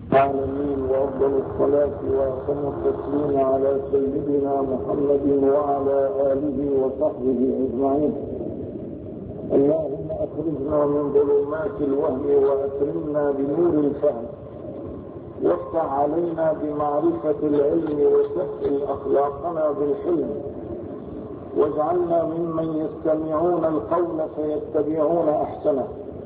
العالمين، وأفضل الصلاة وأتم التسليم على سيدنا محمد وعلى آله وصحبه أجمعين. اللهم أخرجنا من ظلمات الوهم وأكرمنا بنور الفهم، وافتح علينا بمعرفة العلم وسهل أخلاقنا بالحلم، واجعلنا ممن يستمعون القول فيتبعون أحسنه.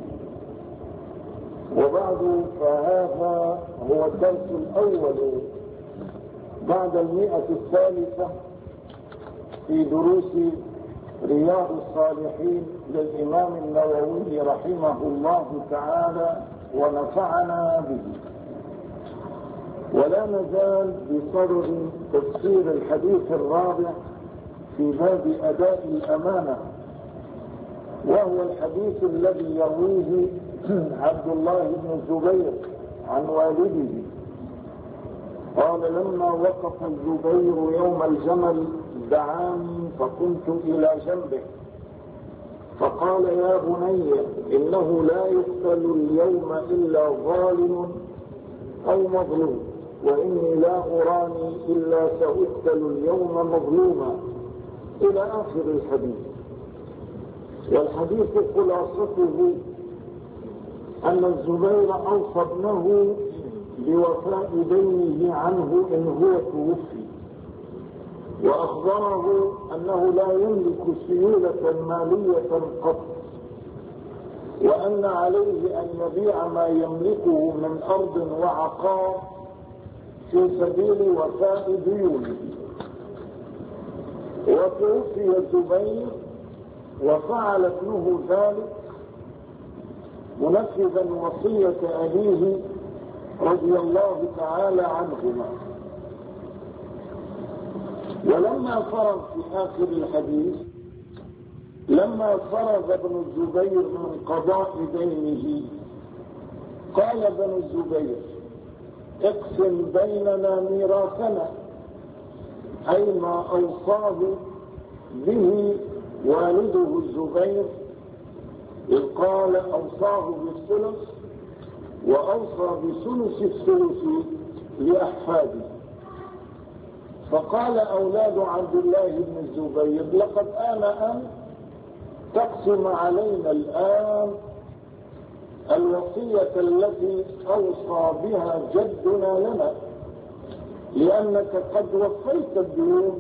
وبعد، فهذا هو الدرس الأول بعد 100 في دروس رياض الصالحين للإمام النووي رحمه الله تعالى ونفعنا به. ولا نزال بصدد تفسير الحديث الرابع في باب أداء الأمانة، وهو الحديث الذي يرويه عبد الله بن الزبير عن والده قال: لما وقف الزبير يوم الجمل دعاني فقمت إلى جنبه فقال: يا بني، إنه لا يقتل اليوم إلا ظالم أو مظلوم، وإني لا أراني إلا سأقتل اليوم مظلوما، إلى آخر الحديث. والحديث خلاصته أن الزبير أوصى ابنه بوفاء دينه عنه إن هو توفي، وأخبره أنه لا يملك سيولة مالية قط، وأن عليه أن يبيع ما يملكه من أرض وعقار في سبيل وفاء ديونه. وتوفي الزبير وفعل ابنه ذلك منفذا وصية أبيه رضي الله تعالى عنهما. ولما فرغ في آخر الحديث، لما فرغ ابن الزبير من قضاء دينه، قال ابن الزبير: اقسم بيننا ميراثنا، أي ما أوصاه به والده الزبير، إذ قال أوصاه بالثلث وأوصى بثلث الثلث لأحفاده. فقال أولاد عبد الله بن الزبير: لقد آن أن تقسم علينا الآن الوصية التي أوصى بها جدنا لنا، لأنك قد وفيت الديون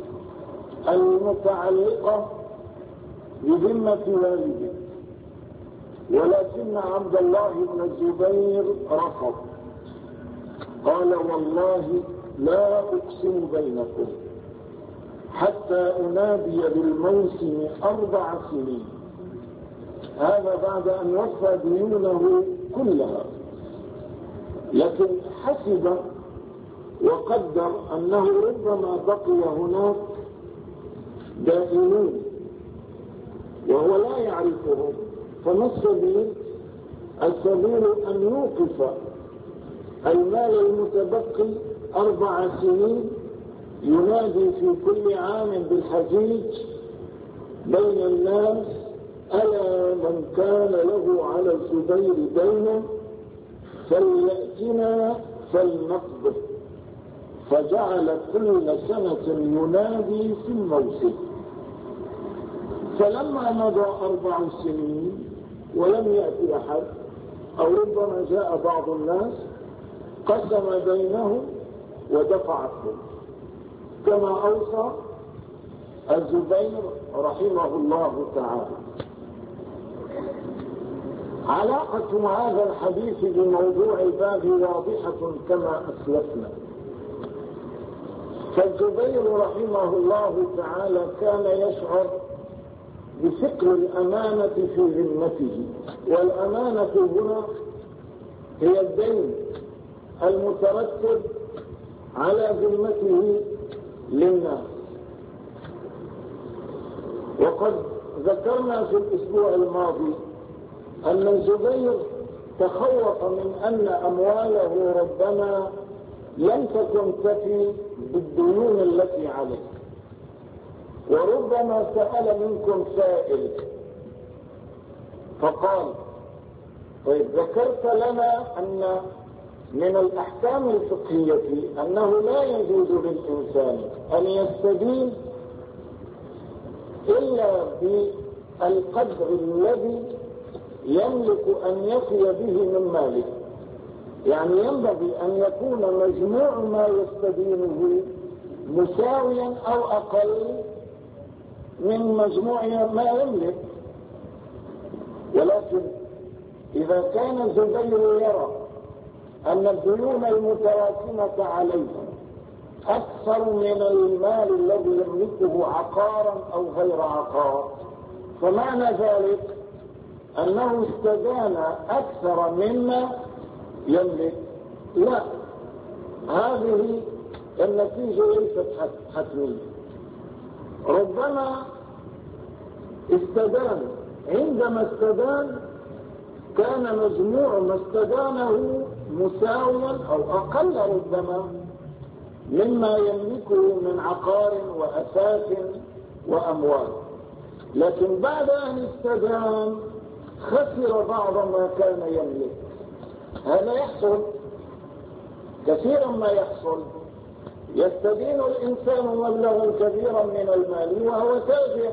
المتعلقة بذمة والدك. ولكن عبد الله بن الزبير رفض، قال: والله لا أقسم بينكم حتى أنادي بالموسم 4 سنين. هذا بعد أن وفى ديونه كلها، لكن حسب وقدر أنه ربما بقي هناك دائمون وهو لا يعرفهم، فما السبيل؟ السبيل أن يوقف المال المتبقي 4 سنين، ينادي في كل عام بالحجيج بين الناس: ألا من كان له على الزبير دين فليأتنا فلنقضه. فجعل كل سنة ينادي في الموسم. فلما مضى 4 سنين ولم يأتي أحد، أو ربما جاء بعض الناس، قسم بينهم ودفع الثلث كما أوصى الزبير رحمه الله تعالى. علاقة هذا الحديث بموضوع الباب واضحة كما أسلفنا. فالزبير رحمه الله تعالى كان يشعر بثقل الأمانة في ذمته، والأمانة هنا هي الدين المترتب على ذمته للناس. وقد ذكرنا في الأسبوع الماضي أن الزبير تخوف من أن أمواله ربما لم تكن تفي بالديون التي عليه، وربما سأل منكم سائل فقال: طيب ذكرت لنا أن من الأحكام الفقهية أنه لا يجوز للإنسان أن يستدين إلا بالقدر الذي يملك أن يفي به من ماله. يعني ينبغي أن يكون مجموع ما يستدينه مساويا أو أقل من مجموع ما يملك. ولكن إذا كان الزبير يرى أن الديون المتراكمة عليه أكثر من المال الذي يملكه عقارا أو غير عقار، فمعنى ذلك أنه استدان أكثر مما يملك. لا، هذه النتيجة ليست حتمية. ربما استدان، عندما استدان كان مجموع ما استدانه مساويا أو أقل ربما مما يملكه من عقار وأثاث وأموال، لكن بعد أن استدان خسر بعض ما كان يملك. هذا يحصل كثيرا، ما يحصل يستدين الإنسان مبلغا كبيرا من المال وهو تاجر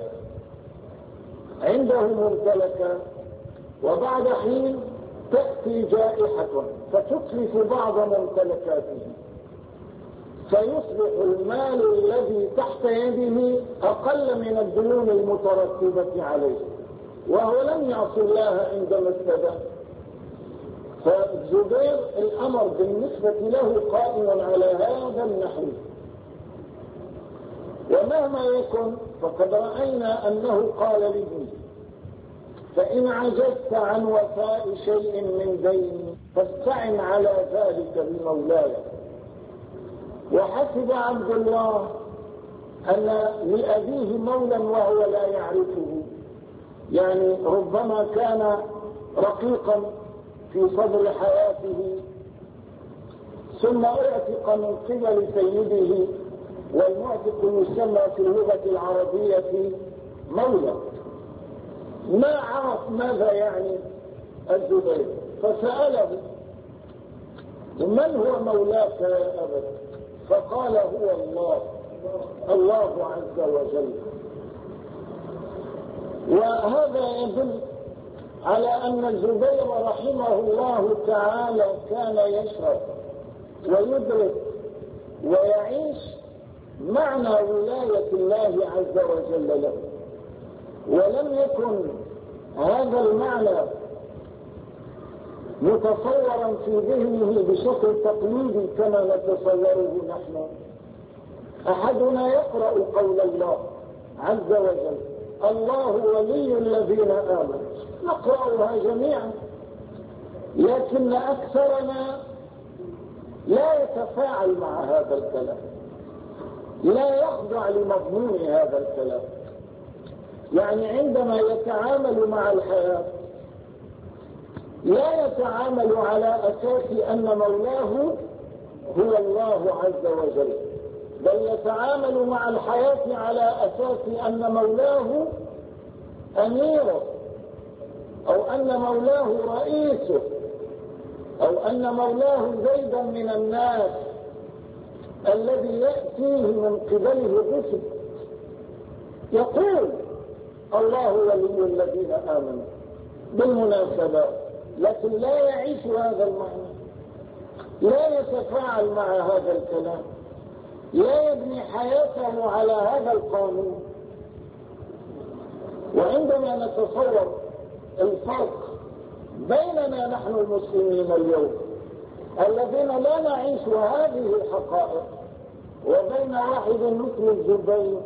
عنده ممتلكات، وبعد حين تأتي جائحة فتتلف بعض ممتلكاته، فيصبح المال الذي تحت يده أقل من الديون المترتبة عليه، وهو لم يعص الله عندما استدان. فالزبير الأمر بالنسبة له قائم على هذا النحو. ومهما يكن فقد رأينا أنه قال لابنه: فإن عجزت عن وفاء شيء من دين فاستعن على ذلك بمولاي. وحسب عبد الله أن لأبيه مولا وهو لا يعرفه، يعني ربما كان رقيقا في صدر حياته ثم اعتق من قبل سيده، والمعتق يسمى في اللغة العربية مولى. ما عرف ماذا يعني الزبير، فسأله: من هو مولاك يا أبت؟ فقال: هو الله عز وجل. وهذا يدل على أن الزبير رحمه الله تعالى كان يشعر ويدرك ويعيش معنى ولاية الله عز وجل له، ولم يكن هذا المعنى متصورا في ذهنه بشكل تقليدي كما نتصوره نحن. أحدنا يقرأ قول الله عز وجل: الله ولي الذين آمنوا، نقرأها جميعا، لكن أكثرنا لا يتفاعل مع هذا الكلام، لا يخضع لمضمون هذا الكلام. يعني عندما يتعامل مع الحياة لا يتعامل على أساس أن مولاه هو الله عز وجل، بل يتعامل مع الحياة على أساس أن مولاه أميره، أو أن مولاه رئيسه، أو أن مولاه زيدا من الناس الذي يأتيه من قبله الرسل. يقول: الله ولي الذين آمنوا بالمناسبة، لكن لا يعيش هذا المعنى، لا يتفاعل مع هذا الكلام، لا يبني حياته على هذا القانون. وعندما نتصور الفرق بيننا نحن المسلمين اليوم الذين لا نعيش هذه الحقائق وبين واحد مثل الزبير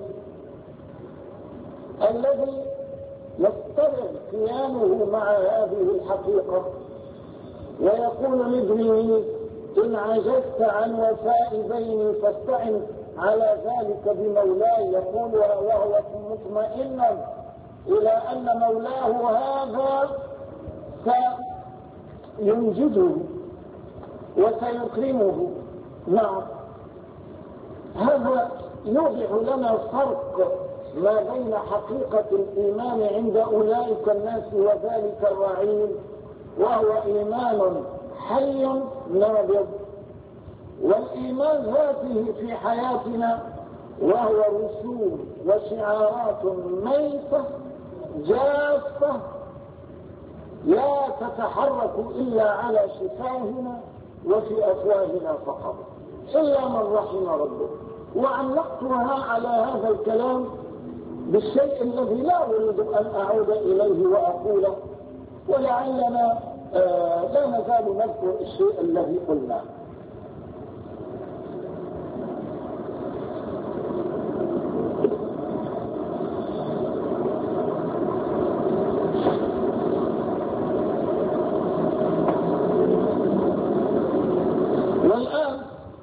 الذي يضطرب قيامه مع هذه الحقيقة ويقول لابنه: إن عجزت عن وفاء ديني فاستعن على ذلك بمولاي، يقول وهو مطمئنا إلى أن مولاه هذا سينجده وسيكرمه. نعم، هذا يوضح لنا فرق ما بين حقيقة الإيمان عند أولئك الناس وذلك الرعيل، وهو إيمان حي نابض، والإيمان ذاته في حياتنا وهو رسوم وشعارات ميتة جافة لا تتحرك إلا على شفاهنا وفي أفواهنا فقط إلا من رحم ربه. وعلقتها على هذا الكلام بالشيء الذي لا أريد أن أعود إليه وأقوله، ولعلنا لا نزال نذكر الشيء الذي قلناه. والآن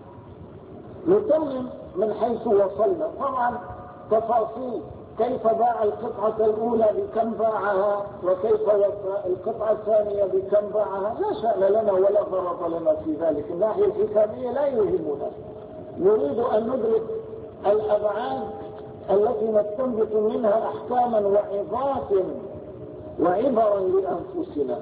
نتمم من حيث وصلنا. طبعا تفاصيل كيف باع القطعة الأولى بكم باعها، وكيف القطعة الثانية بكم باعها، لا شأن لنا ولا غرض لنا في ذلك. الناحية الحسابية لا يهمنا، نريد أن ندرك الأبعاد التي نستنبط منها أحكاما وعظات وعبرا لأنفسنا.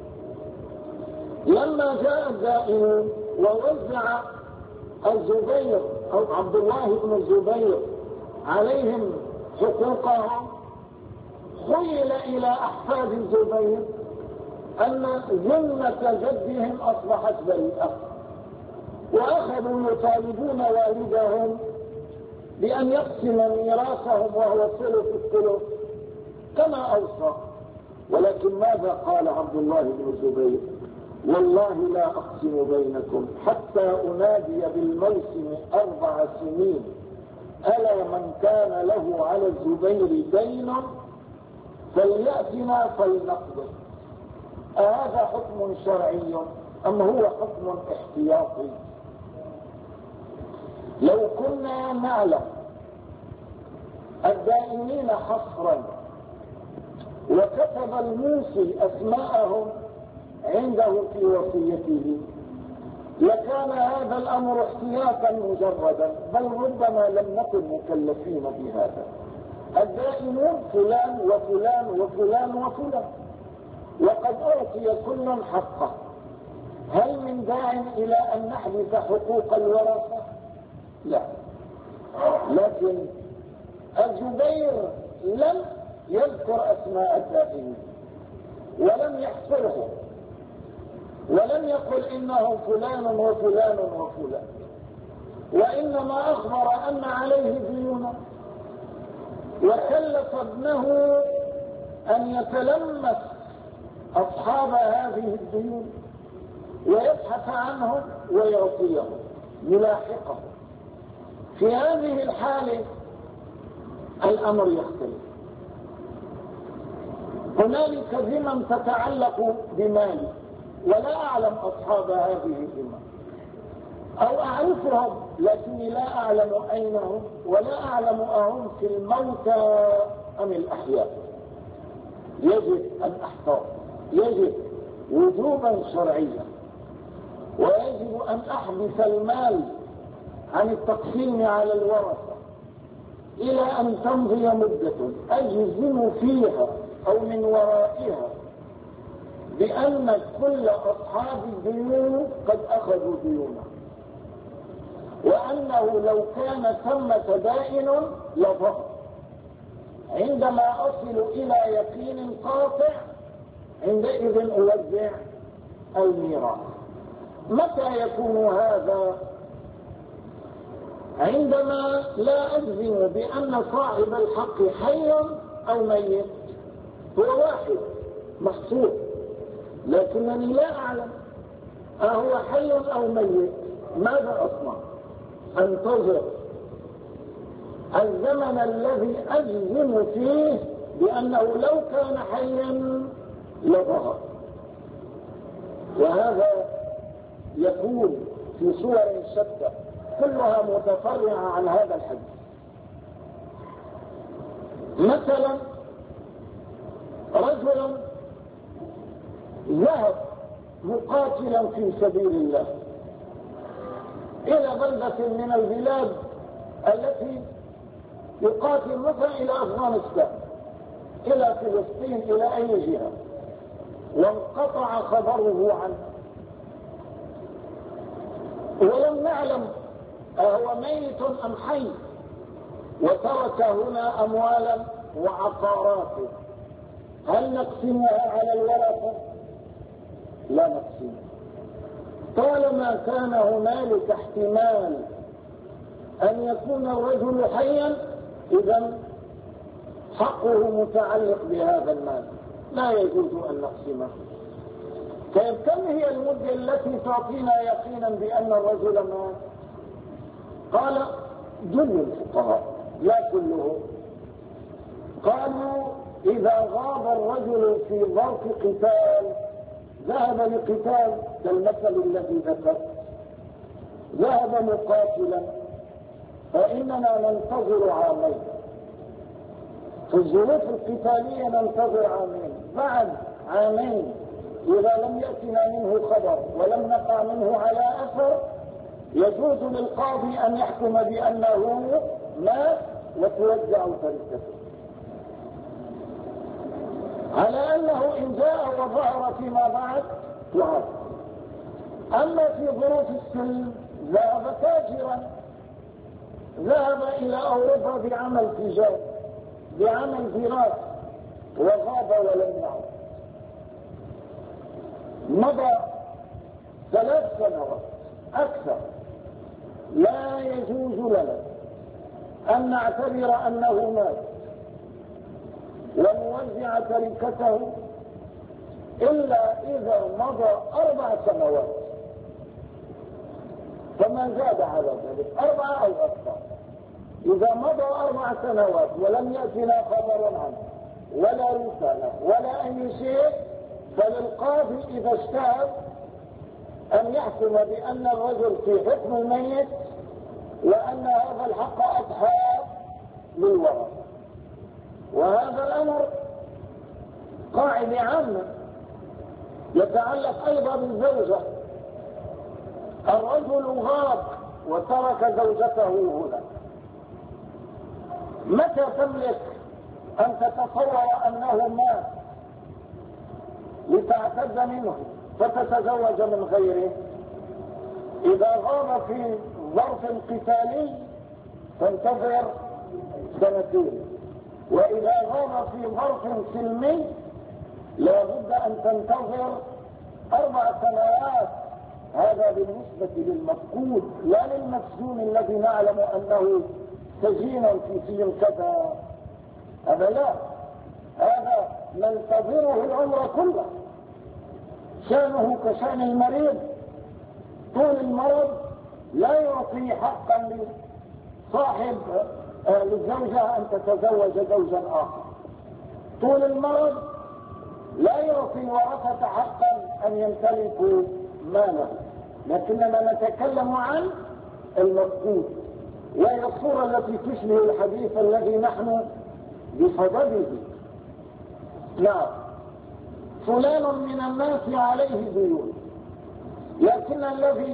لما جاء الدائن ووزع الزبير أو عبد الله بن الزبير عليهم حقوقهم، خيل إلى أحفاد الزبير أن ذمة جدهم أصبحت بريئة، وأخذوا يطالبون والدهم بأن يقسم ميراثهم وهو الثلث كما أوصى. ولكن ماذا قال عبد الله بن الزبير؟ والله لا أقسم بينكم حتى أنادي بالموسم 4 سنين، ألا من كان له على الزبير دين فليأتنا فلنقضه. أهذا حكم شرعي أم هو حكم احتياطي؟ لو كنا نعلم الدائنين حصرا وكتب الموصي أسماءهم عنده في وصيته لكان هذا الأمر احتياطا مجردا، بل ربما لم نكن مكلفين بهذا. الدائنون فلان وفلان وفلان وفلان، وقد أعطي كل حقه. هل من داع إلى أن نحدث حقوق الورثة؟ لا. لكن الزبير لم يذكر أسماء الدائنين ولم يحصرهم، ولم يقل إنه فلان وفلان وفلان، وإنما أخبر أن عليه ديونا، وكلف ابنه أن يتلمس أصحاب هذه الديون ويبحث عنهم ويعطيهم يلاحقهم. في هذه الحالة الأمر يختلف. هنالك ذمم تتعلق بمالي ولا أعلم أصحاب هذه الذمم، أو أعرفهم لكني لا أعلم أين هم، ولا أعلم أهم في الموتى أم الأحياء. يجب أن أحفظ، يجب وجوبا شرعيا، ويجب أن أحبس المال عن التقسيم على الورثة إلى أن تمضي مدة أجزم فيها أو من ورائها بأن كل أصحاب الديون قد أخذوا ديونهم، وأنه لو كان ثمة دائن لظهر. عندما أصل إلى يقين قاطع عندئذ أوزع الميراث. متى يكون هذا؟ عندما لا أجزم بأن صاحب الحق حي أو ميت، هو واحد محصور، لكنني لا أعلم أهو حي أو ميت. ماذا أصنع؟ أنتظر الزمن الذي أجزم فيه بأنه لو كان حيا لظهر. وهذا يكون في صور شتى كلها متفرعة عن هذا الحديث. مثلا رجل ذهب مقاتلا في سبيل الله إلى بلدة من البلاد التي يقاتل، مثلا إلى أفغانستان، إلى فلسطين، إلى أي جهة، وانقطع خبره عنه، يعلم أهو ميت أم حي، وترك هنا أموالا وعقارات، هل نقسمها على الورثة؟ لا نقسمها. طالما كان هنالك احتمال أن يكون الرجل حيا، إذا حقه متعلق بهذا المال، لا يجوز أن نقسمه. طيب كم هي المدة التي تعطينا يقينا بأن الرجل مات؟ قال جل الفقهاء لا كلهم، قالوا إذا غاب الرجل في ظرف قتال، ذهب لقتال كالمثل الذي ذكرت، ذهب مقاتلا، فإننا ننتظر عامين. في الظروف القتالية ننتظر عامين، بعد عامين إذا لم يأتنا منه خبر ولم نقع منه على أثر، يجوز للقاضي أن يحكم بأنه مات وتوزع تركته، على أنه إن جاء وظهر فيما بعد تعاد. أما في ظروف السلم ذهب تاجرا، ذهب إلى أوروبا بعمل تجاري، بعمل دراسي، وغاب ولم يعد، مضى 3 سنوات أكثر، لا يجوز لنا أن نعتبر أنه مات ونوزع تركته إلا إذا مضى 4 سنوات، فما زاد على ذلك 4 أو أكثر. إذا مضى 4 سنوات ولم يأتنا خبر عنه ولا رسالة ولا أي شيء، فللقاضي إذا اجتهد أن يحكم بأن الرجل في حكم الميت، وأن هذا الحق أضحى للورثة. وهذا الأمر قاعدة عامة يتعلق أيضا بالزوجة. الرجل غاب وترك زوجته هنا، متى تملك أن تتصور أنه مات لتعتد منه فتتزوج من غيره؟ إذا غاب في ظرف قتالي تنتظر 2 سنين، وإذا غاب في ظرف سلمي لا بد أن تنتظر 4 سنوات. هذا بالنسبة للمفقود، لا للمسجون الذي نعلم أنه سجين في سجن كذا. هذا لا، هذا ننتظره العمر كله، شأنه كشأن المريض. طول المرض لا يعطي حقا لصاحب للزوجة أن تتزوج زوجا آخر، طول المرض لا يعطي الورثة حقا أن يمتلكوا ماله، لكننا نتكلم عن المفقود، وهي الصورة التي تشبه الحديث الذي نحن بصدده. نعم، فلان من الناس عليه ديون، لكن الذي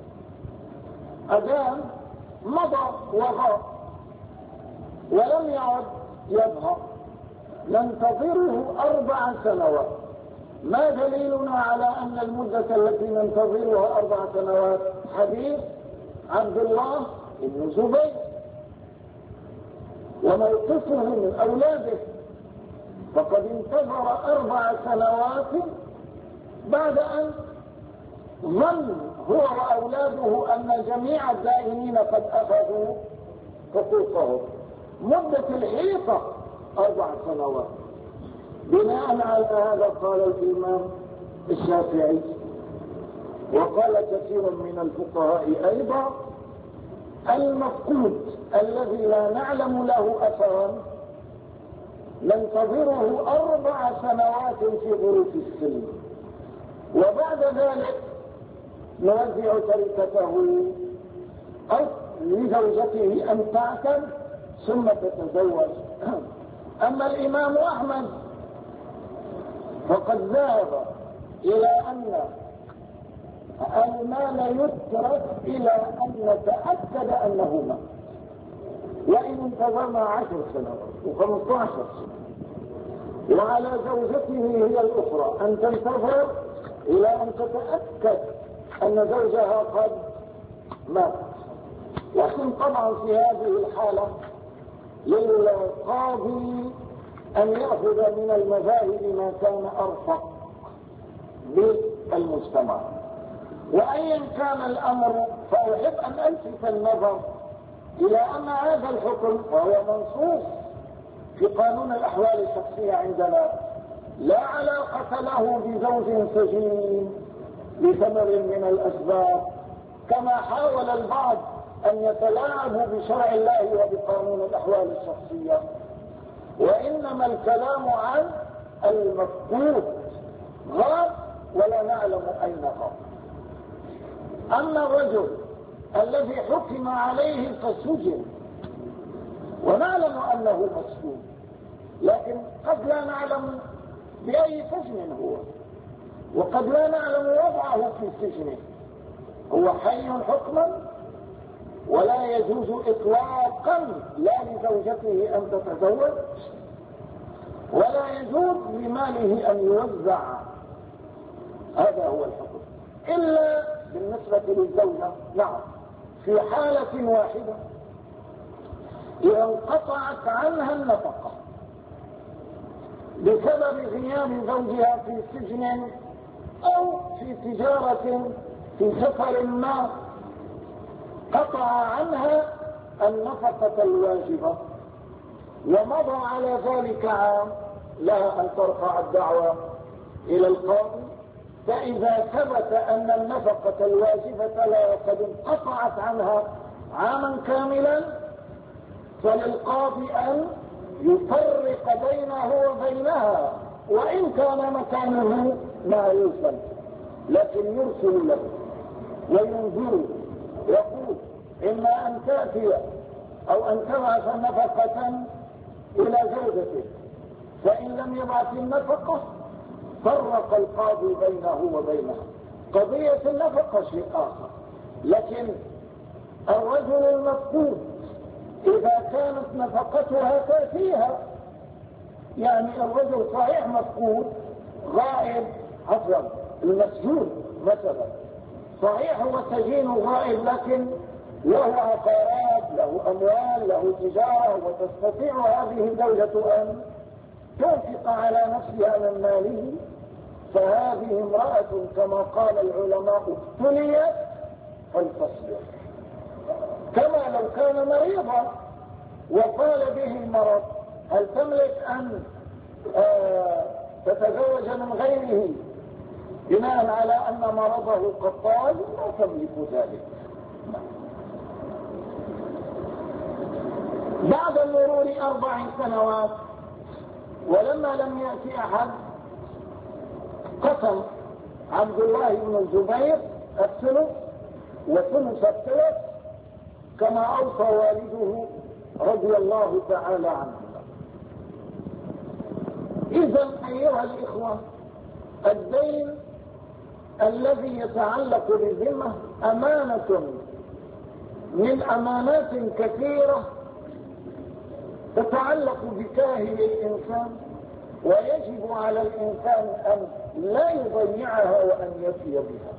أدان مضى وغاب ولم يعد يظهر، ننتظره 4 سنوات. ما دليلنا على أن المدة التي ننتظرها 4 سنوات؟ حديث عبد الله بن الزبير وموقفه من أولاده، فقد انتظر 4 سنوات بعد أن ظن هو وأولاده أن جميع الدائنين قد أخذوا حقوقهم. مدة الحيطة 4 سنوات. بناء على هذا قال الإمام الشافعي وقال كثير من الفقهاء أيضا: المفقود الذي لا نعلم له أثرا ننتظره 4 سنوات في ظروف السلم، وبعد ذلك نوزع تركته أو لزوجته أن تعتد ثم تتزوج. أما الإمام أحمد فقد ذهب إلى أن المال يترك إلى أن نتأكد أنه مات، وإن انتظرنا 10 سنوات و15 سنة. وعلى زوجته هي الأخرى أن تنتظر إلى أن تتأكد أن زوجها قد مات. لكن طبعا في هذه الحالة للقاضي أن يأخذ من المذاهب ما كان أرفق بالمجتمع. وأيا كان الأمر فأحب أن ألفت النظر إلى أن هذا الحكم وهو منصوص في قانون الأحوال الشخصية عندنا لا علاقة له بزوج سجين لثمر من الأسباب كما حاول البعض أن يتلاعبوا بشرع الله وبقانون الأحوال الشخصية، وإنما الكلام عن المفقود غاب ولا نعلم أين غاب. أما الرجل الذي حكم عليه فسجن ونعلم أنه مسجون، لكن قد لا نعلم بأي سجن هو، وقد لا نعلم وضعه في سجنه، هو حي حكما ولا يجوز إطلاقا لا لزوجته أن تتزوج ولا يجوز لماله أن يوزع، هذا هو الحكم، إلا بالنسبة للزوجة نعم في حالة واحدة إذا انقطعت عنها النفقة بسبب غياب زوجها في سجن أو في تجارة في سفر ما قطع عنها النفقة الواجبة ومضى على ذلك عام لها أن ترفع الدعوة إلى القاضي، فإذا ثبت أن النفقة الواجبة لها قد انقطعت عنها عاما كاملا فللقاضي أن يفرق بينه وبينها وإن كان مكانه معروفا، لكن يرسل له وينذره يقول إما أن تأتي أو أن تبعث نفقة إلى زوجته، فإن لم يبعث النفقة فرق القاضي بينه وبينها. قضية النفقة شيء آخر، لكن الرجل المفقود إذا كانت نفقتها تأتيها، يعني الرجل صحيح مفقود غائب، عفوا المسجون مثلا صحيح هو سجين غائب لكن له عقارات له أموال له تجارة وتستطيع هذه الزوجة أن تنفق على نفسها من ماله، فهذه امرأة كما قال العلماء ابتليت فلتصبر، كما لو كان مريضا وقال به المرض هل تملك أن تتزوج من غيره بناء على أن مرضه قد طال؟ لا تملك ذلك. بعد مرور 4 سنوات ولما لم يأتي أحد قسم عبد الله بن الزبير الثلث وثلث الثلث كما أوصى والده رضي الله تعالى عنه. إذا أيها الإخوة الدين الذي يتعلق بالذمة أمانة من أمانات كثيرة تتعلق بكاهن الإنسان، ويجب على الإنسان أن لا يضيعها وأن يفي بها.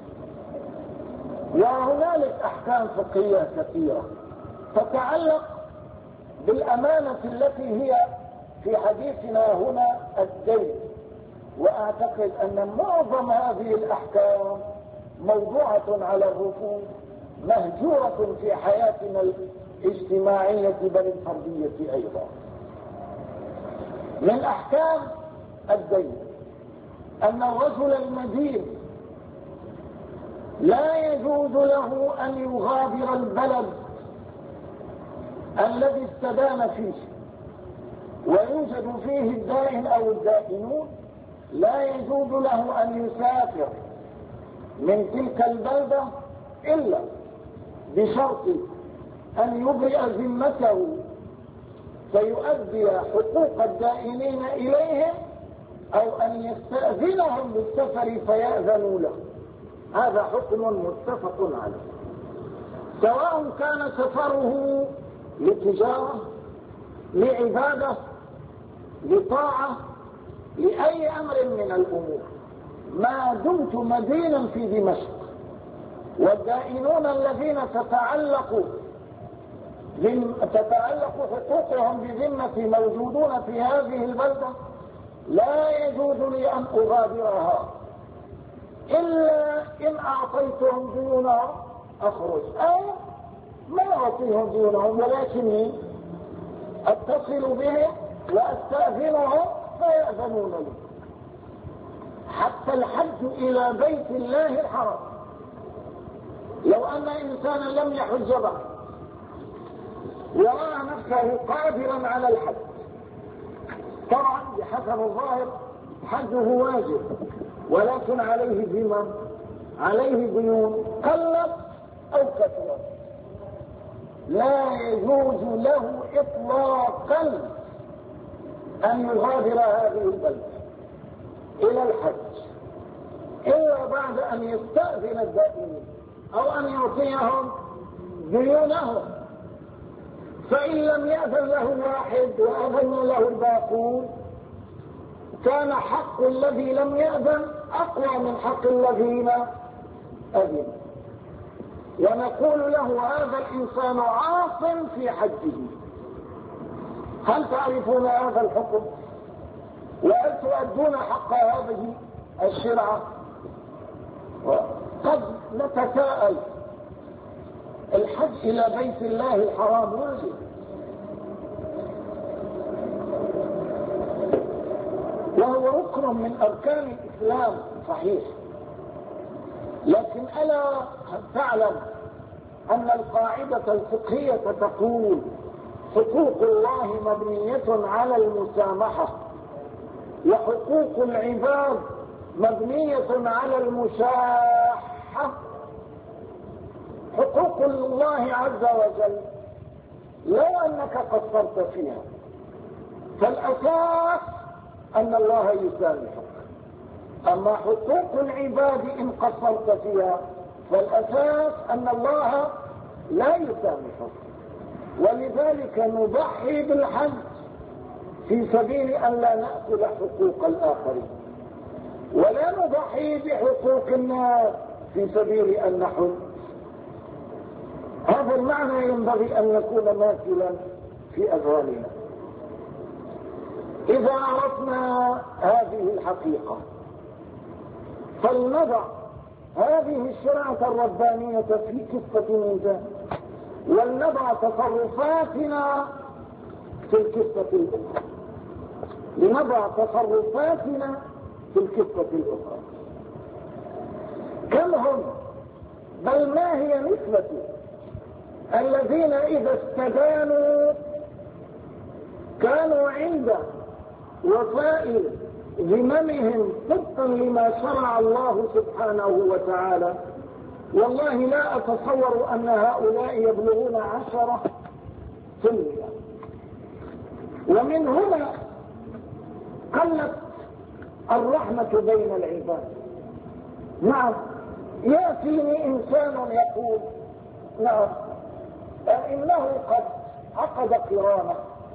وهنالك أحكام فقهية كثيرة تتعلق بالأمانة التي هي في حديثنا هنا الدين، وأعتقد أن معظم هذه الأحكام موضوعة على الرفوف مهجورة في حياتنا الاجتماعية بل الفردية أيضا. من أحكام الدين أن الرجل المدين لا يجوز له أن يغادر البلد الذي استدان فيه ويوجد فيه الدائن أو الدائنون، لا يجوز له أن يسافر من تلك البلدة إلا بشرط أن يبرئ ذمته فيؤدي حقوق الدائنين إليهم أو أن يستأذنهم بالسفر فيأذنوا له. هذا حكم متفق عليه، سواء كان سفره لتجارة لعبادة لطاعة لأي أمر من الأمور، ما دمت مدينا في دمشق والدائنون الذين تتعلق حقوقهم بذمة موجودون في هذه البلدة لا يجوز لي أن أغادرها إلا إن أعطيتهم ديونهم أخرج، أو ما أعطيهم ديونهم ولكني أتصل بهم وأستأذنهم فيأذنون لي. حتى الحج إلى بيت الله الحرام، لو أن إنسانا لم يحج بعد ورأى نفسه قادرا على الحج، طبعا بحسب الظاهر حجه واجب، ولكن عليه ذمم، عليه ديون قلت أو كثرت، لا يجوز له إطلاقا أن يغادر هذه البلدة إلى الحج إلا بعد أن يستأذن الدائمين أو أن يعطيهم ديونهم. فإن لم يأذن له واحد وأذن له الباقون كان حق الذي لم يأذن أقوى من حق الذين أذنوا، ونقول له هذا الإنسان عاص في حجه. هل تعرفون هذا الحكم؟ وهل تؤدون حق هذه الشرعة؟ قد نتساءل، الحج إلى بيت الله الحرام واجب، وهو ركن من أركان الإسلام صحيح، لكن ألا تعلم أن القاعدة الفقهية تقول حقوق الله مبنية على المسامحة، وحقوق العباد مبنية على المشاحة. حقوق الله عز وجل لو أنك قصرت فيها فالأساس أن الله يسامحك، أما حقوق العباد إن قصرت فيها فالأساس أن الله لا يسامحك. ولذلك نضحي بالحج في سبيل أن لا نأكل حقوق الآخرين، ولا نضحي بحقوق الناس في سبيل أن نحج. هذا المعنى ينبغي أن يكون ماثلا في أذهاننا. إذا عرفنا هذه الحقيقة فلنضع هذه الشريعة الربانية في كفة ميزان، ولنضع تصرفاتنا في الكفة الأخرى، لنضع تصرفاتنا في الكفة الأخرى. كم هم، بل ما هي نسبة الذين إذا استدانوا كانوا عند وفاء ذممهم طبقا لما شرع الله سبحانه وتعالى؟ والله لا أتصور أن هؤلاء يبلغون 10%. ومن هنا قلت الرحمة بين العباد. نعم، يأتيني إنسان يقول نعم إنه قد عقد قرانه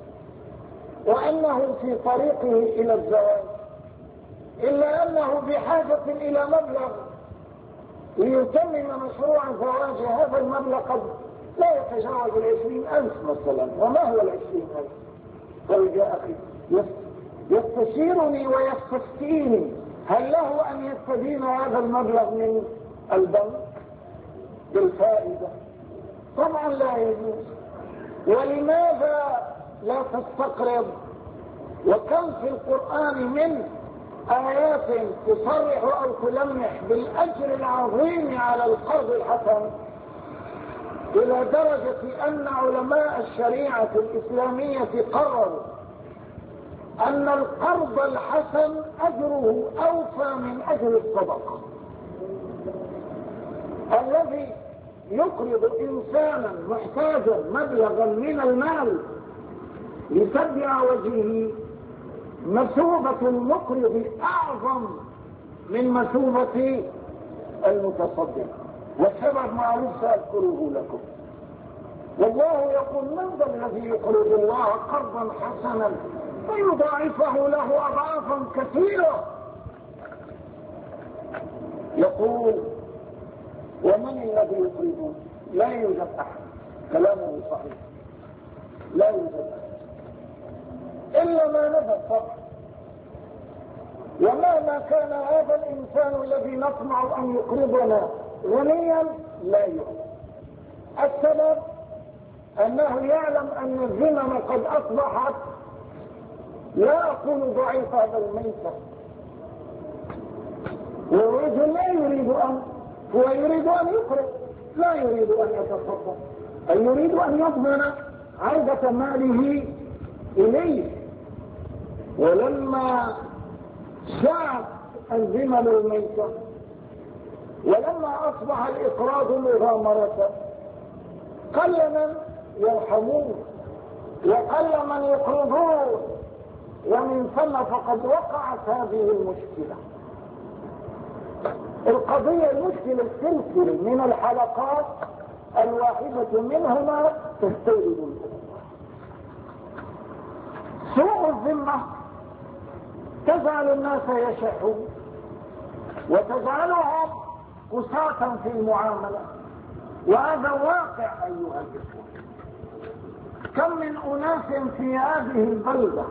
وأنه في طريقه إلى الزواج، إلا أنه بحاجة إلى مبلغ ليتمم مشروع زواج. هذا المبلغ قد لا يتجاوز 20,000 مثلا. وما هو 20,000؟ طيب يا أخي، يستشيرني ويستفتيني هل له أن يستدين هذا المبلغ من البنك بالفائدة؟ طبعا لا يجوز. ولماذا لا تستقرض؟ وكم في القرآن من آيات تصرح أو تلمح بالأجر العظيم على القرض الحسن، إلى درجة أن علماء الشريعة الإسلامية قرروا أن القرض الحسن أجره أوفى من أجر الصدقة. الذي يقرض إنسانا محتاجا مبلغا من المال لسد وجهه مثوبة المقرض أعظم من مثوبة المتصدق، والسبب معروف سأذكره لكم. والله يقول من ذا الذي يقرض الله قرضا حسنا فيضاعفه له أضعافا كثيرة. يقول ومن الذي يقرضون؟ لا يوجد أحد. كلامه صحيح، لا يوجد أحد إلا ما نفذ فقط. ومهما كان هذا الإنسان الذي نطمع أن يقرضنا غنيا لا يؤمن. السبب أنه يعلم أن الذمم قد أصبحت، لا أقول ضعيف هذا الميتة، والرجل لا يريد أن، هو يريد أن يقرض، لا يريد أن يتصدق، أي يريد أن يضمن عودة ماله إليه. ولما شاءت الذمم الميتة، ولما أصبح الإقراض مغامرة، قل من يرحمون وقل من يقرضون، ومن ثم فقد وقعت هذه المشكلة. القضية المشكلة السلسلة من الحلقات الواحدة منهما تستورد الأخرى. سوء الذمة تجعل الناس يشحون وتجعلهم قساة في المعاملة، وهذا واقع أيها الإخوة. كم من أناس في هذه البلدة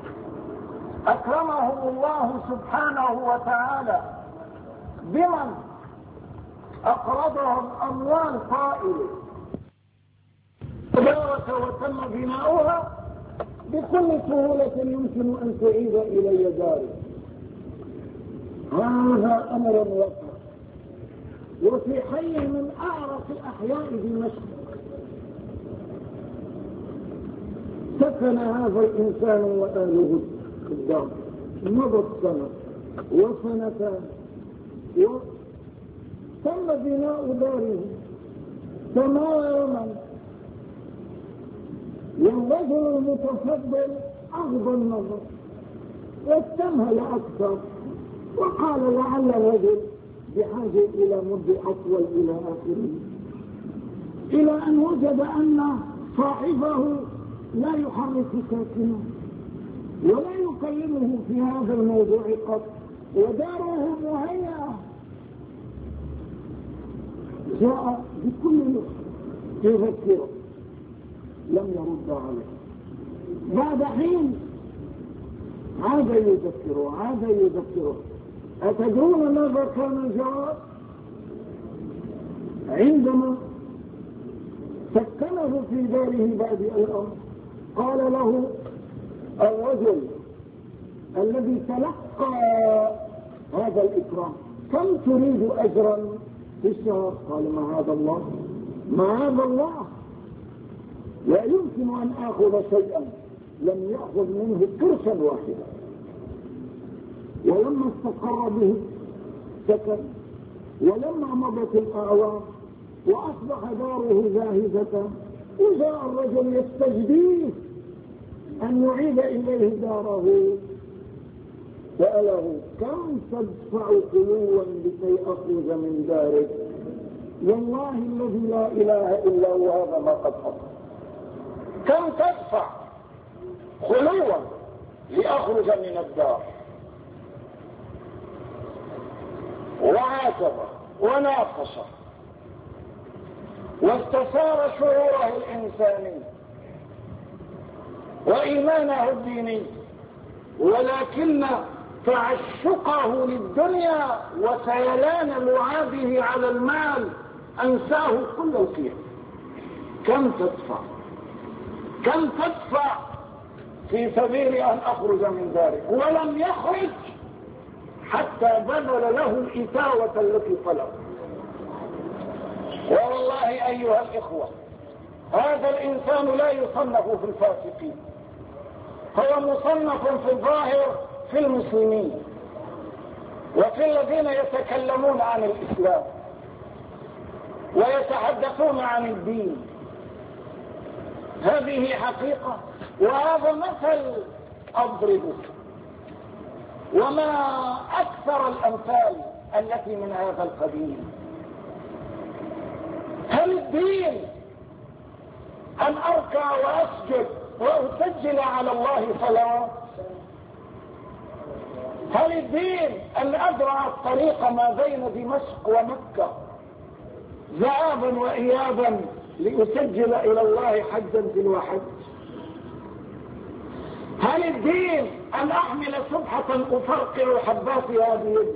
أكرمهم الله سبحانه وتعالى بمن أقرضهم أموال طائلة تبارك وتم بناؤها بكل سهولة يمكن أن تعيد إلي داري. هذا أمر واقع. وفي حي من أعرف أحياء دمشق سكن هذا الإنسان وأهله الدار، مضت سنة وسنتان وتم بناء داره تماما، والرجل المتفضل أغضى النظر واستمهل أكثر، وقال لعل الرجل بحاجة إلى مدة أطول إلى آخره، إلى أن وجد أن صاحبه لا يحرك ساكنه ولا يكلمه في هذا الموضوع قط، وداره مهيئة. جاء بكل يذكره، لم يرد عليه. بعد حين عاد يذكره. أتدرون ماذا كان الجواب؟ عندما سكنه في داره بعد الأمر، قال له الرجل الذي تلقى هذا الإكرام: كم تريد أجرا في الشهر؟ قال: معاذ الله، لا يمكن أن آخذ شيئا لم يأخذ منه قرشا واحدا. ولما استقر به سكن، ولما مضت الأعوام وأصبح داره جاهزة، وجاء الرجل يستجديه أن يعيد إليه داره، سأله: كم تدفع خلوا لكي أخرج من دارك؟ والله الذي لا إله إلا هو هذا ما قد حصل. كم تدفع خلوا لأخرج من الدار؟ وعاتب وناقش واستثار شعوره الإنساني وإيمانه الديني، ولكن تعشقه للدنيا وسيلان لعابه على المال أنساه كل القيم. كم تدفع في سبيل أن أخرج من ذلك؟ ولم يخرج حتى بذل له الإتاوة التي طلب. والله أيها الإخوة، هذا الإنسان لا يصنف في الفاسقين، هو مصنف في الظاهر في المسلمين وفي الذين يتكلمون عن الإسلام ويتحدثون عن الدين. هذه حقيقة، وهذا مثل أضربه، وما أكثر الأمثال التي من هذا القبيل. هل الدين أن أركع وأسجد وأسجل على الله صلاة؟ هل الدين أن أزرع الطريق ما بين دمشق ومكة ذهابا وإيابا لأسجل إلى الله حجا تلو حج؟ هل الدين أن أحمل سبحة أفرقع حباتها بيدي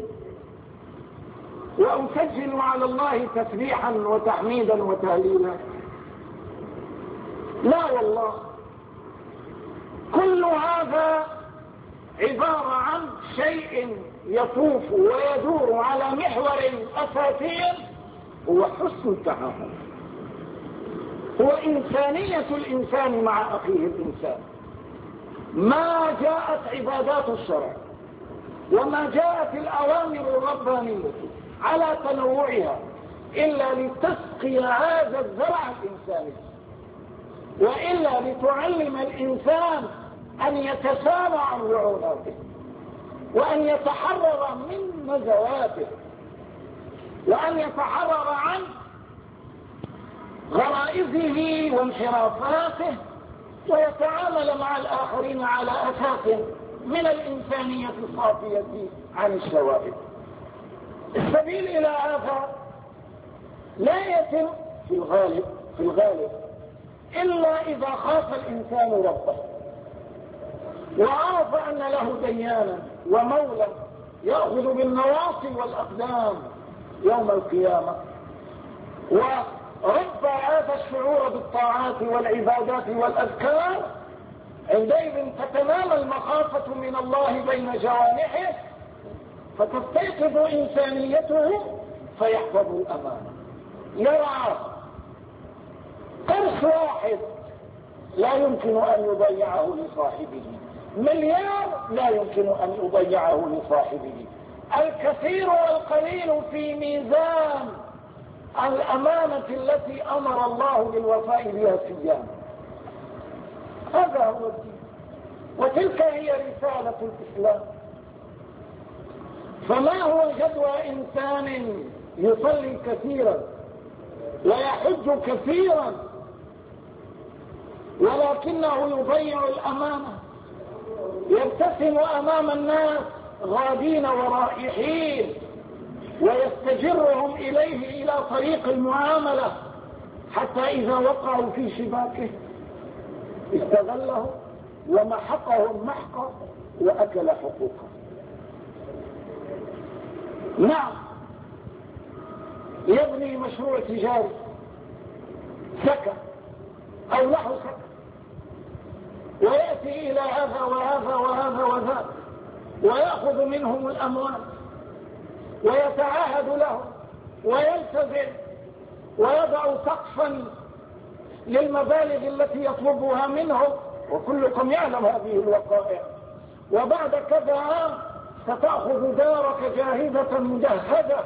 وأسجل على الله تسبيحا وتحميدا وتهليلا؟ لا والله، كل هذا عبارة عن شيء يطوف ويدور على محور أساسي هو حسن التعامل، هو إنسانية الإنسان مع أخيه الإنسان. ما جاءت عبادات الشرع وما جاءت الأوامر الربانية على تنوعها إلا لتسقي هذا الزرع الإنساني، وإلا لتعلم الإنسان أن يتسامى عن رعوناته وأن يتحرر من نزواته وأن يتحرر عن غرائزه وانحرافاته ويتعامل مع الآخرين على أساس من الإنسانية الصافية عن الشوائب. السبيل إلى هذا لا يتم في الغالب إلا إذا خاف الإنسان ربه وعرف أن له ديانا ومولى يأخذ بالنواصي والأقدام يوم القيامة، ورب هذا الشعور بالطاعات والعبادات والأذكار، عندئذ تتنام المخافة من الله بين جوانحه فتستيقظ إنسانيته فيحفظ الأمانة. يرعى قرش واحد لا يمكن أن يضيعه لصاحبه، مليار لا يمكن أن يضيعه لصاحبه. الكثير والقليل في ميزان الأمانة التي أمر الله بالوفاء بها سيان. هذا هو الدين، وتلك هي رسالة الإسلام. فما هو جدوى إنسان يصلي كثيرا ويحج كثيرا ولكنه يضيع الأمانة، يبتسم أمام الناس غادين ورائحين ويستجرهم إليه إلى طريق المعاملة، حتى إذا وقعوا في شباكه استغله ومحقهم محقا وأكل حقوقه. نعم، يبني مشروع تجاري سكن أو له سكن ويأتي إلى هذا وهذا وهذا وذاك ويأخذ منهم الأموال ويتعاهد لهم ويلتزم ويضع سقفا للمبالغ التي يطلبها منهم، وكلكم يعلم هذه الوقائع. وبعد كذا عام ستأخذ دارك جاهزة مجهزة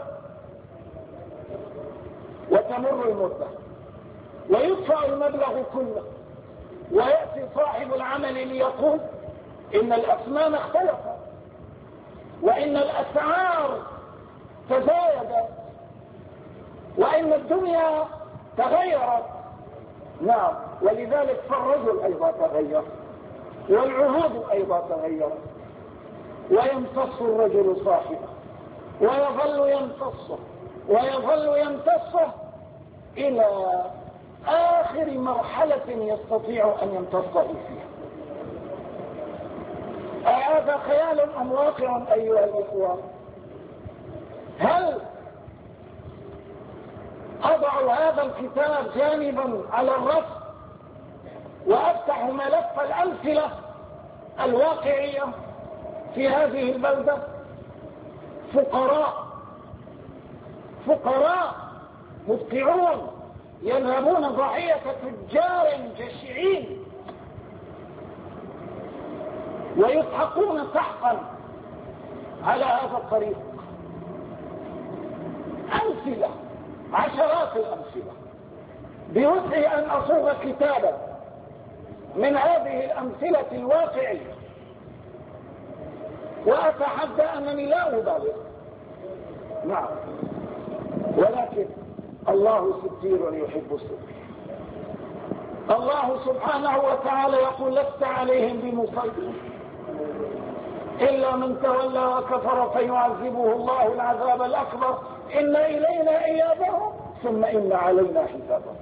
وتمر المدة ويدفع المبلغ كله، ويأتي صاحب العمل ليقول إن الأثمان اختلفت وإن الأسعار تزايدت وإن الدنيا تغيرت. نعم، ولذلك فالرجل أيضا تغير والعهود أيضا تغيرت، ويمتص الرجل صاحبه ويظل يمتصه ويظل يمتصه إلى آخر مرحلة يستطيع أن يمتصه فيها. هذا خيال أم واقع أيها الإخوان؟ هل أضع هذا الكتاب جانبا على الرف وأفتح ملف الأمثلة الواقعية في هذه البلدة؟ فقراء مدقعون يذهبون ضحية تجار جشعين ويسحقون سحقا على هذا الطريق. أمثلة، عشرات الأمثلة. بوسعي أن أصوغ كتابا من هذه الأمثلة الواقعية، وأتحدى أنني لا أبالغ. نعم، ولكن الله ستير يحب الستير. الله سبحانه وتعالى يقول لست عليهم بمسيطر إلا من تولى وكفر فيعذبه الله العذاب الأكبر إن إلينا إيابهم ثم إن علينا حسابهم.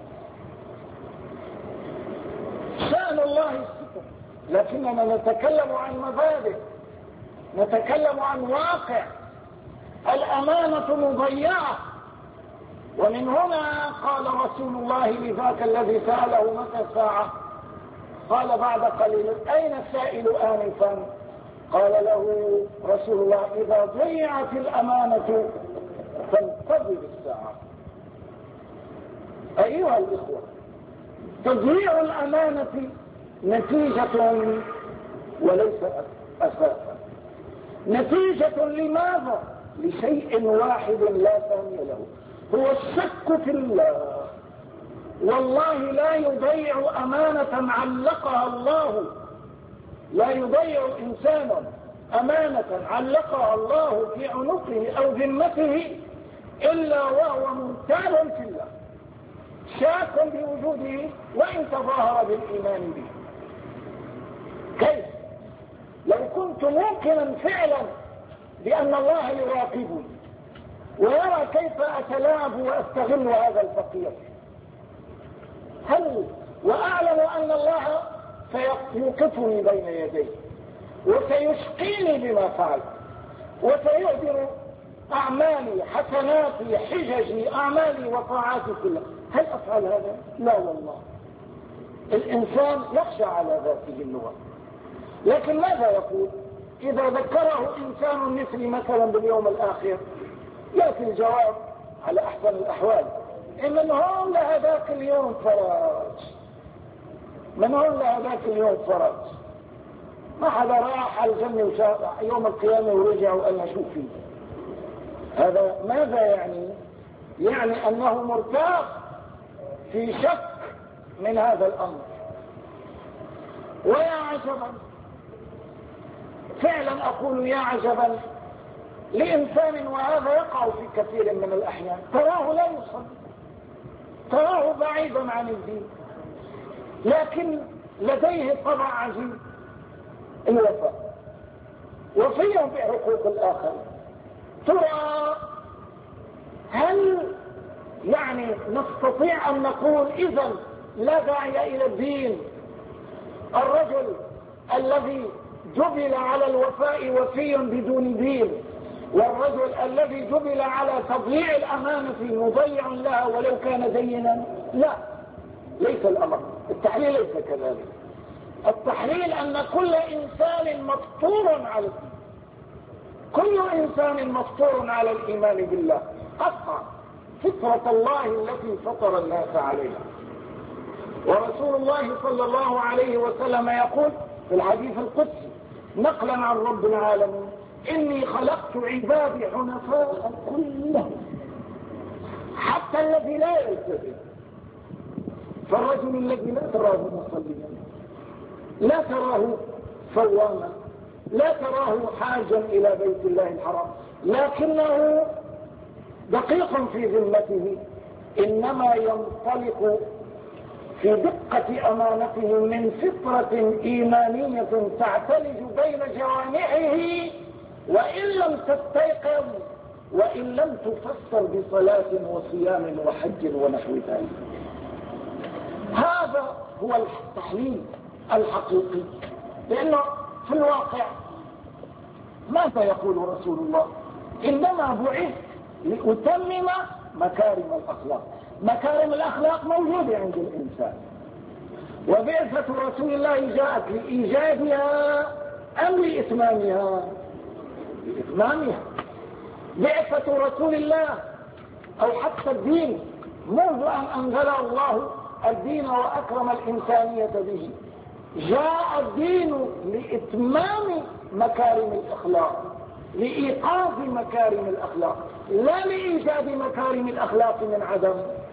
شأن الله الستر، لكننا نتكلم عن مبادئ، نتكلم عن واقع. الأمانة مضيعة، ومن هنا قال رسول الله لذاك الذي سأله متى الساعة، قال بعد قليل: أين السائل آنفا؟ قال له رسول الله: إذا ضيعت الأمانة فانتظر الساعة. أيها الإخوة، تضييع الأمانة نتيجة وليس أساسا. نتيجة لماذا؟ لشيء واحد لا ثاني له، هو الشك في الله. والله لا يضيع أمانة علقها الله، لا يضيع إنسان أمانة علقها الله في عنقه أو ذمته إلا وهو ممتال في الله، شاك بوجوده وإن تظاهر بالإيمان به. كيف؟ لو كنت موقنا فعلا بأن الله يراقبني ويرى كيف أتلاعب وأستغل هذا الفقير، وأعلم أن الله سيوقفني بين يديه وسيشقيني بما فعلت وسيهدر أعمالي، حسناتي، حججي، أعمالي وطاعاتي كلها، هل أفعل هذا؟ لا والله. الإنسان يخشى على ذاته اللغة. لكن ماذا يقول إذا ذكره إنسان مثلي مثلا باليوم الآخر؟ يأتي الجواب على أحسن الأحوال: من هون لهذاك اليوم فراج، من هون لهذاك اليوم فراج. ما حدا راح على الجنة وشاف يوم القيامة ورجع وقال لنا شو فيه. هذا ماذا يعني؟ يعني أنه مرتاح في شك من هذا الأمر. ويا عجبا، فعلا أقول يا عجبا لإنسان، وهذا يقع في كثير من الأحيان، تراه لا يصلي، تراه بعيدا عن الدين، لكن لديه طبع عجيب، الوفاء، وفي بحقوق الآخر. ترى هل يعني نستطيع أن نقول إذن لا داعي إلى الدين؟ الرجل الذي جبل على الوفاء وفي بدون دين، والرجل الذي جبل على تضييع الأمانة مضيع لها ولو كان دينا؟ لا، ليس الأمر. التحليل ليس كذلك. التحليل أن كل إنسان مفطور على الدين، كل إنسان مفطور على الإيمان بالله قطعا، فطرة الله التي فطر الناس عليها. ورسول الله صلى الله عليه وسلم يقول في الحديث القدسي نقلا عن رب العالمين: إني خلقت عبادي حنفاء كلهم، حتى الذي لا يلتزم. فالرجل الذي لا تراه مصليا، لا تراه صواما، لا تراه حاجا إلى بيت الله الحرام، لكنه دقيق في ذمته، إنما ينطلق في دقة أمانته من فطرة إيمانية تعتلج بين جوانحه، وإن لم تستيقظ وإن لم تفسر بصلاة وصيام وحج ونحو ذلك. هذا هو التحليل الحقيقي. لأنه في الواقع ماذا يقول رسول الله؟ إنما بعثت لأتمم مكارم الأخلاق. مكارم الأخلاق موجودة عند الإنسان، وبعثة رسول الله جاءت لإيجادها أم لإتمامها؟ لإتمامها. بعثة رسول الله أو حتى الدين منذ أن أنزل الله الدين وأكرم الإنسانية به، جاء الدين لإتمام مكارم الأخلاق، لإيقاظ مكارم الأخلاق، لا لإيجاد مكارم الأخلاق من عدم.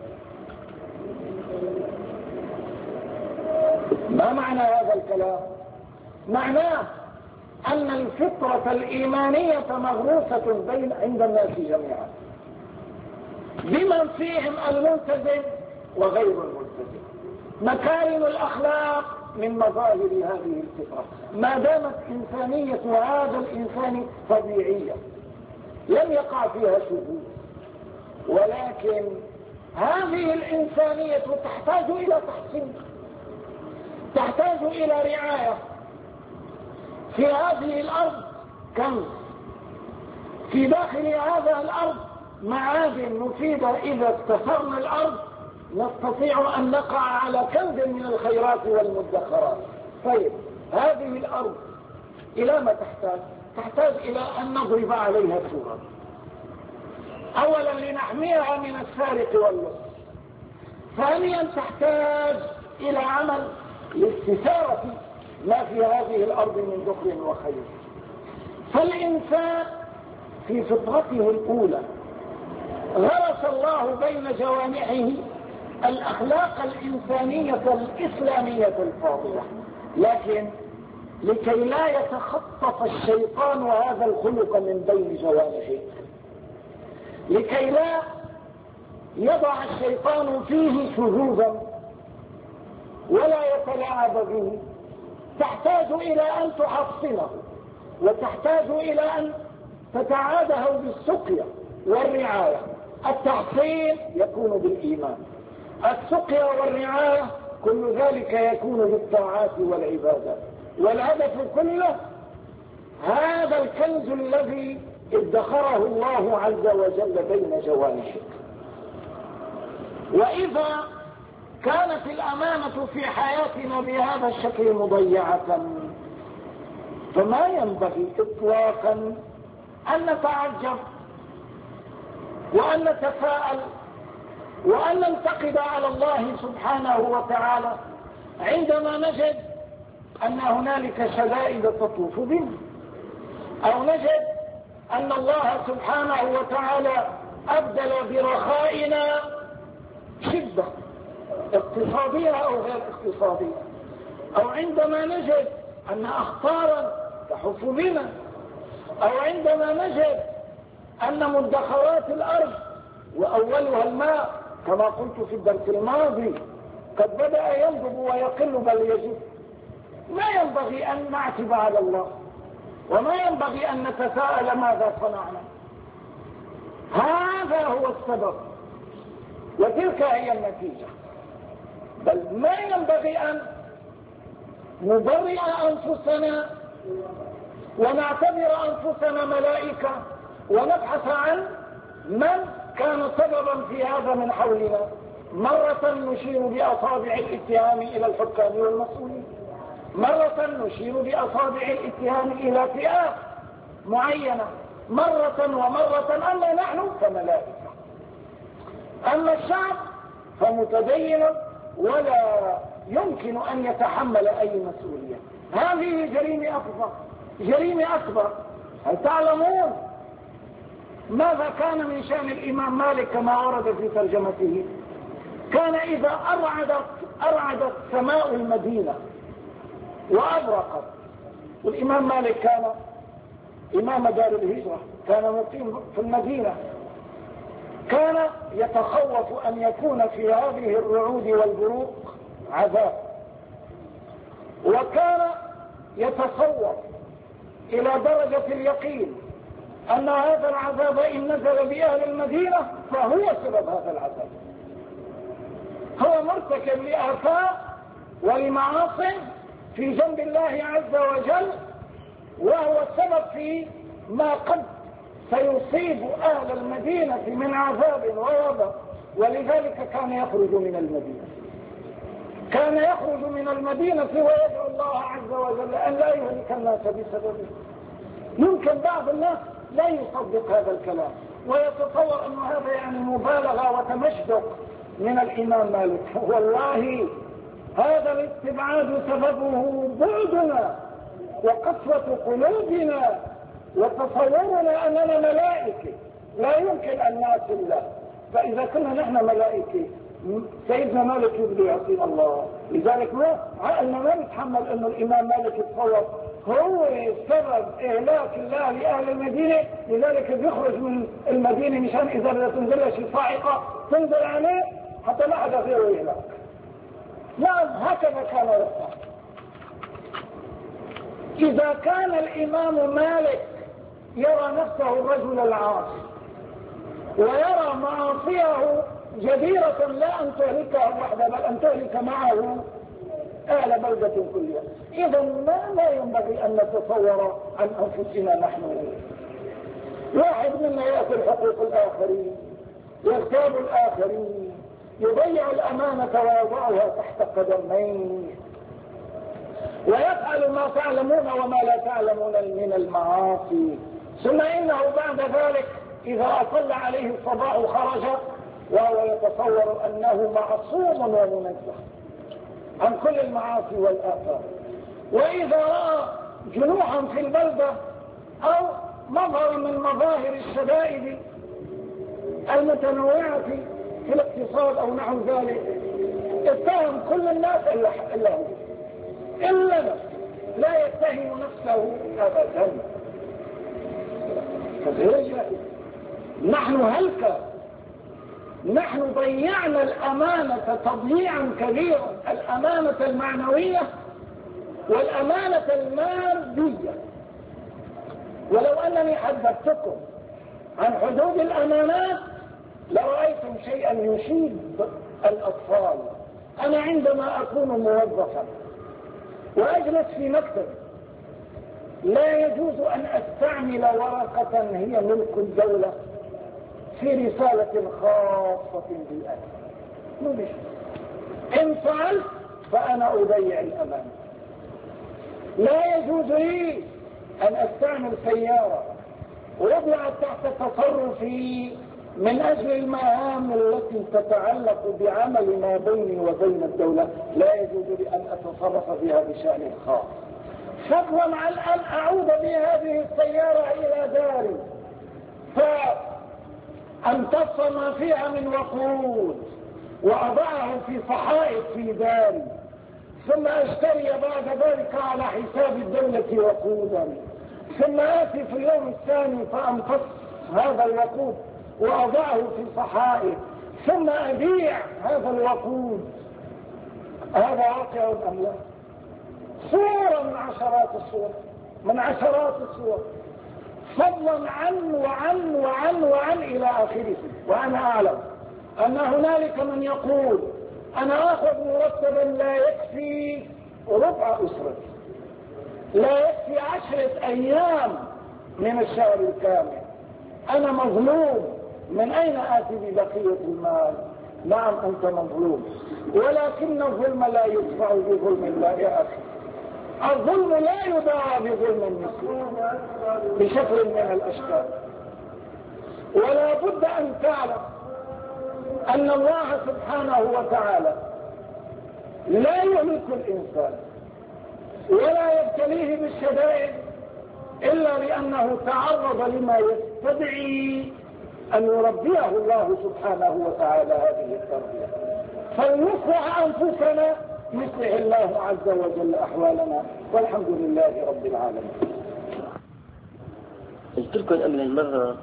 ما معنى هذا الكلام؟ معناه أن الفطرة الإيمانية مغروسة عند الناس جميعا، بمن فيهم الملتزم وغير الملتزم. مكارم الأخلاق من مظاهر هذه الفطرة، ما دامت إنسانية هذا الإنسان طبيعية لم يقع فيها شذوذ. ولكن هذه الإنسانية تحتاج إلى تحصين، تحتاج إلى رعاية. في هذه الأرض كنز، في داخل هذا الأرض معادن مفيدة، إذا استثرنا الأرض نستطيع أن نقع على كنز من الخيرات والمدخرات. طيب هذه الأرض إلى ما تحتاج؟ تحتاج إلى أن نضرب عليها سورا، أولا لنحميها من السارق واللص، ثانيا تحتاج إلى عمل لاستثارة ما في هذه الأرض من ذكر وخير. فالإنسان في فطرته الأولى غرس الله بين جوانحه الأخلاق الإنسانية الإسلامية الفاضلة، لكن لكي لا يتخطف الشيطان هذا الخلق من بين جوانحه، لكي لا يضع الشيطان فيه شذوذا ولا يتلاعب به، تحتاج إلى أن تحصنه، وتحتاج إلى أن تتعاده بالسقيا والرعاية. التحصين يكون بالإيمان، السقيا والرعاية كل ذلك يكون بالطاعات والعبادات، والهدف كله هذا الكنز الذي ادخره الله عز وجل بين جوانحك. وإذا كانت الأمانة في حياتنا بهذا الشكل مضيعة، فما ينبغي إطلاقا أن نتعجب وأن نتفاءل وأن ننتقد على الله سبحانه وتعالى عندما نجد أن هنالك شدائد تطوف بنا، أو نجد أن الله سبحانه وتعالى أبدل برخائنا شدة اقتصادية أو غير اقتصادية، أو عندما نجد أن أخطارا تحف بنا، أو عندما نجد أن مدخرات الأرض وأولها الماء كما قلت في الدرس الماضي قد بدأ ينضب ويقل بل يجب. ما ينبغي أن نعتب على الله، وما ينبغي أن نتساءل ماذا صنعنا. هذا هو السبب وتلك هي النتيجة. بل ما ينبغي أن نبرئ أنفسنا ونعتبر أنفسنا ملائكة ونبحث عن من كان سببا في هذا من حولنا. مرة نشير بأصابع الاتهام إلى الحكام والمسؤولين، مرة نشير بأصابع الاتهام إلى فئات معينة، مرة ومرة. أما نحن فملائكة، أما الشعب فمتدين ولا يمكن أن يتحمل أي مسؤولية. هذه جريمة أكبر، جريمة أكبر. هل تعلمون ماذا كان من شأن الإمام مالك كما ورد في ترجمته؟ كان إذا أرعدت سماء المدينة وأبرقت، والإمام مالك كان إمام دار الهجرة، كان مقيم في المدينة، كان يتخوف أن يكون في هذه الرعود والبروق عذاب، وكان يتصور إلى درجة اليقين أن هذا العذاب إن نزل بأهل المدينة فهو سبب هذا العذاب، هو مرتكب لآثام ولمعاصي في جنب الله عز وجل، وهو السبب في ما قد سيصيب أهل المدينة من عذاب ووباء. ولذلك كان يخرج من المدينة، كان يخرج من المدينة ويدعو الله عز وجل أن لا يهلك الناس بسببه. يمكن بعض الناس لا يصدق هذا الكلام ويتصور أن هذا يعني مبالغة وتمشدق من الإمام مالك. والله هذا الاستبعاد سببه بعدنا وقسوة قلوبنا وتصورنا أننا ملائكة لا يمكن أن نعصي الله. فإذا كنا نحن ملائكة سيدنا مالك يبدو يعصي الله. لذلك عقلنا ما نتحمل أن الإمام مالك يتصور هو سبب إهلاك الله لأهل المدينة، لذلك بيخرج من المدينة مشان إذا بدها تنزل شي صاعقة تنزل عليه حتى ما حدا غيره يهلاك. نعم هكذا كان يفعل. إذا كان الإمام مالك يرى نفسه الرجل العاصي ويرى معاصيه جديرة لا أن تهلكه وحده بل أن تهلك معه أهل بلدة كلها. إذا لا ينبغي أن نتصور عن أنفسنا نحن. واحد منا يأكل حقوق الآخرين، يغتاب الآخرين، يضيع الأمانة ويضعها تحت قدميه، ويفعل ما تعلمون وما لا تعلمون من المعاصي. ثم إنه بعد ذلك إذا أطل عليه الصباح خرج وهو يتصور أنه معصوم ومنزه عن كل المعاصي والآثار. وإذا رأى جنوحا في البلدة أو مظهر من مظاهر الشدائد المتنوعة في الاقتصاد أو نحو ذلك اتهم كل الناس إلا هو، إلا نفسه، لا يتهم نفسه أبدا. نحن هلكة، نحن ضيعنا الأمانة تضييعا كبيرا، الأمانة المعنوية والأمانة المادية. ولو أنني حدثتكم عن حدود الأمانات لرأيتم شيئا يشيب الأطفال. أنا عندما أكون موظفا وأجلس في مكتب لا يجوز أن أستعمل ورقة هي ملك الدولة في رسالة خاصة بالأمن. إن فعلت فأنا أضيع الأمانة. لا يجوز لي أن أستعمل سيارة وضعت تحت تصرفي من أجل المهام التي تتعلق بعمل ما بيني وبين الدولة، لا يجوز لي أن أتصرف بها بشأن خاص، فضلا عن أن أعود بهذه السيارة إلى داري فأمتص ما فيها من وقود وأضعه في صحائف في داري، ثم أشتري بعد ذلك على حساب الدولة وقودا، ثم آتي في اليوم الثاني فأمتص هذا الوقود وأضعه في صحائف، ثم أبيع هذا الوقود. هذا واقع أم لا؟ صورة من عشرات الصور، فضلا عن إلى آخره. وأنا أعلم أن هنالك من يقول أنا أخذ مرتبا لا يكفي ربع أسرتي، لا يكفي 10 أيام من الشهر الكامل، أنا مظلوم، من أين آتي ببقية المال؟ نعم أنت مظلوم، ولكن الظلم لا يدفع بظلم الله يا أخي. الظلم لا يدعى بظلم مثله بشكل من الأشكال. ولا بد أن تعلم أن الله سبحانه وتعالى لا يهلك الإنسان ولا يبتليه بالشدائد إلا لأنه تعرض لما يستدعي أن يربيه الله سبحانه وتعالى هذه التربية. فلنصلح أنفسنا يصلح الله عز وجل أحوالنا، والحمد لله رب العالمين. قلت لكم قبل المرة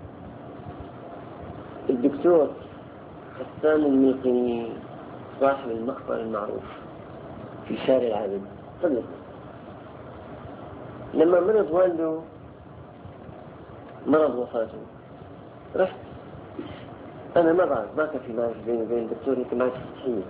الدكتور حسان الميقني صاحب المقبرة المعروف في شارع العابد صدق لما مرض والده مرض وفاته، رحت أنا ما بعرف ما كان في معرفة بيني وبين الدكتور، يمكن معرفة صحية،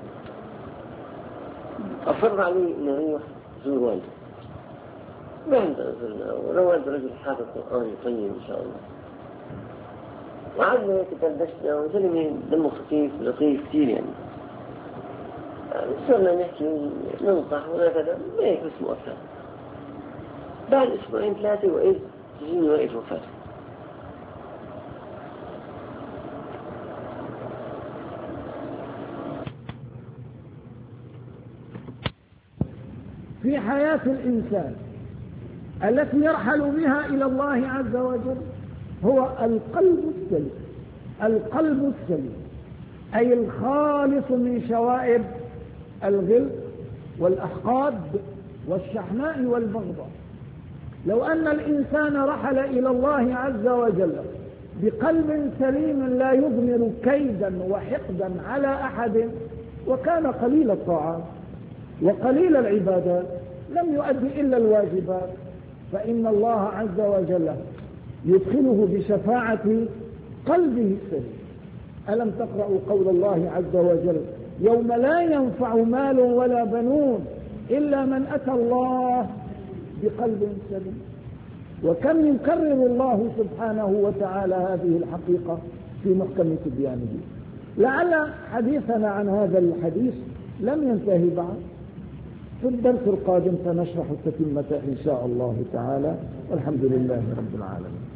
أصر علي إنه يروح زور والده. رحنا زرنا والد رجل حافظ قرآن طيب إن شاء الله، وعدنا هيك دردشنا وزلمة دمه خفيف لطيف كثير يعني صرنا نحكي ننصح ولا كذا هيك بس مؤثر. بعد 2-3 وإذ تجيني وقت وفاته. في حياة الإنسان التي يرحل بها إلى الله عز وجل هو القلب السليم. القلب السليم أي الخالص من شوائب الغل والأحقاد والشحناء والبغضاء. لو أن الإنسان رحل إلى الله عز وجل بقلب سليم لا يضمر كيدا وحقدا على أحد، وكان قليل الطاعات وقليل العبادات لم يؤدي إلا الواجبات، فإن الله عز وجل يدخله بشفاعة قلبه السليم. ألم تقرأوا قول الله عز وجل يوم لا ينفع مال ولا بنون إلا من أتى الله بقلب سليم. وكم يكرر الله سبحانه وتعالى هذه الحقيقة في محكم تبيانه. لعل حديثنا عن هذا الحديث لم ينتهي بعد، في الدرس القادم سنشرح التتمة إن شاء الله تعالى، والحمد لله رب العالمين.